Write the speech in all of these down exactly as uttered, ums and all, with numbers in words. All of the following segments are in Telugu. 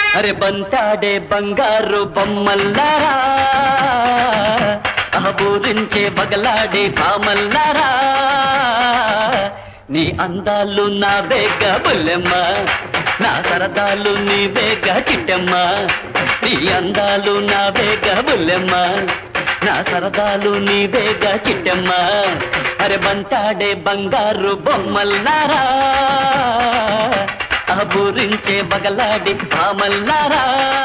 అరే బంతాడే బంగారు బొమ్మల్లారా, అహబూరించే బగలాడే పామల్లారా, నీ అందాలు నా వేగ బుల్లెమ్మ, నా సరదాలు నీ వేగ చిట్టమ్మ. నీ అందాలు నా వేగ బుల్లెమ్మ, నా సరదాలు నీ వేగ చిట్టమ్మ. అరే బంతాడే బంగారు బొమ్మల్లారా, అహబూరించే బగలాడి పామల్లారా.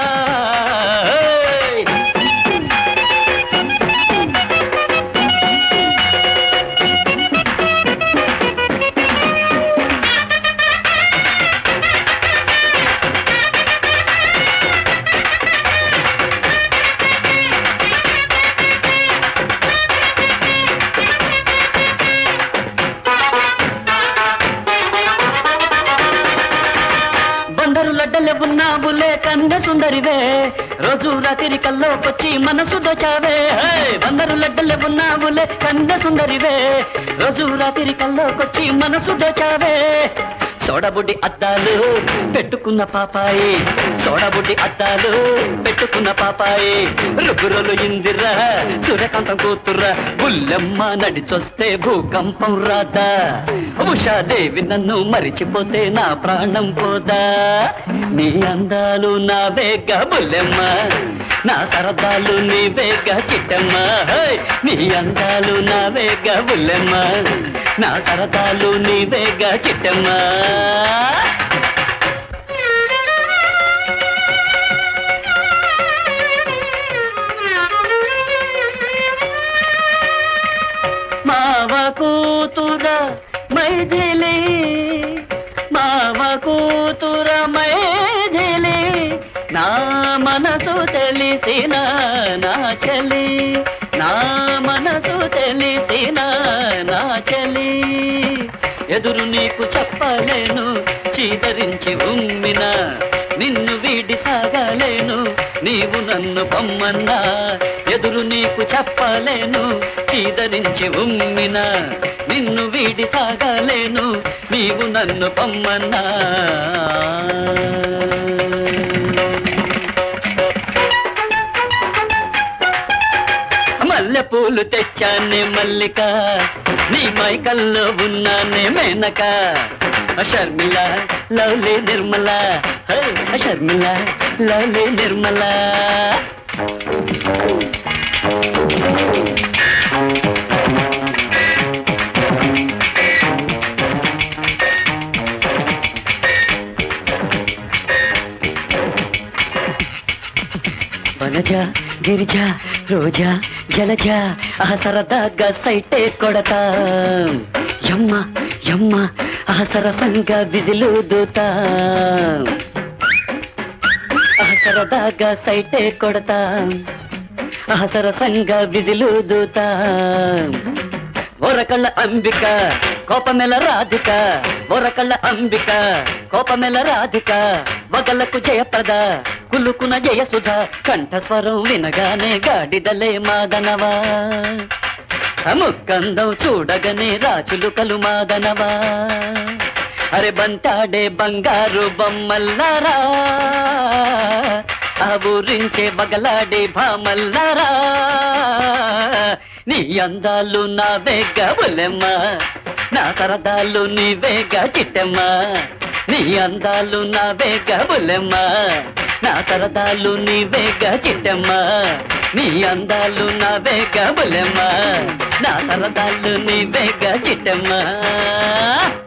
బందరు లడ్డలే ఉన్నావులే కన్నె సుందరివే, రోజు రాత్రి కల్లోకొచ్చి మనసు దోచావే. బందరు లడ్డలే ఉన్నావులే కన్నె సుందరివే, రోజు రాత్రి కల్లోకొచ్చి మనసు దోచావే. సోడబుడ్డి అద్దాలు పెట్టుకున్న పాపాయి, సోడబుడ్డి అద్దాలు పెట్టుకున్న పాపాయి, రుగురులు ఇందిరా సూర్యకాంతం కూతుర్రా, బుల్లెమ్మ నడిచొస్తే భూకంపం రాదా, ఉషాదేవి నన్ను మరిచిపోతే నా ప్రాణం పోదా. నీ అందాలు నా వేగ బుల్లెమ్మ, నా సరదాలు నీ వేగ చిట్టమ్మ. నీ అందాలు నా వేగ బుల్లెమ్మ, నా సరదాలు నీ వేగ చిట్టమ్మ. మావ కూతుర మైథిలి, మావ కూతుర మైథిలి, నా మనసు తెలిసిన నా చలి, నా మనసు తెలిసిన నా చలి. ఎదురు నీకు చెప్పలేను చీదరించి ఉమ్మిన, నిన్ను వీడి సాగలేను నీవు నన్ను పొమ్మన్నా. ఎదురు నీకు చెప్పలేను చీదరించి ఉమ్మిన, నిన్ను వీడి సాగలేను నీవు నన్ను పొమ్మన్నా. మల్లె పూలు తెచ్చానే మల్లిక, నీ మైకల్లో ఉన్నానే మేనక. Sharmila lovely Nirmala, Sharmila lovely Nirmala. వనజ గిరిజ రోజా జలజ, ఆ సరదాగా సైటే కొడతా, యమ్మ యమ్మ ఆ సరసంగా విజిలు దూతా, ఆ సరదాగా సైటే కొడతా, ఆ సరసంగా విజిలు దూతా. ఒరకళ్ళ అంబిక కోపమెల రాధిక, ఒరకళ్ళ అంబిక కోపమెల రాధిక, వగలకు జయప్రద కులుకున జయసుధ, కంఠస్వరం వినగానే గాడిదలే మాదనవా, ముక్కందం చూడగనే రాచులుకలు మాదనవా. అరే బంతాడే బంగారు బొమ్మల్లారా, ఆ ఊరించే బగలాడే భామల్లారా, నీ అందాలు నా వేగ బుల్లెమ్మ, నా సరదాలు నీ వేగ చిట్టమ్మ. నీ అందాలు నా వేగ బుల్లెమ్మ, నా సరదాలు నీ వేగ చిట్టమ్మ. నీ అందాలు నా వేగ బుల్లెమ్మ, నా సరదాలు నీ వేగ చిట్టమ్మ.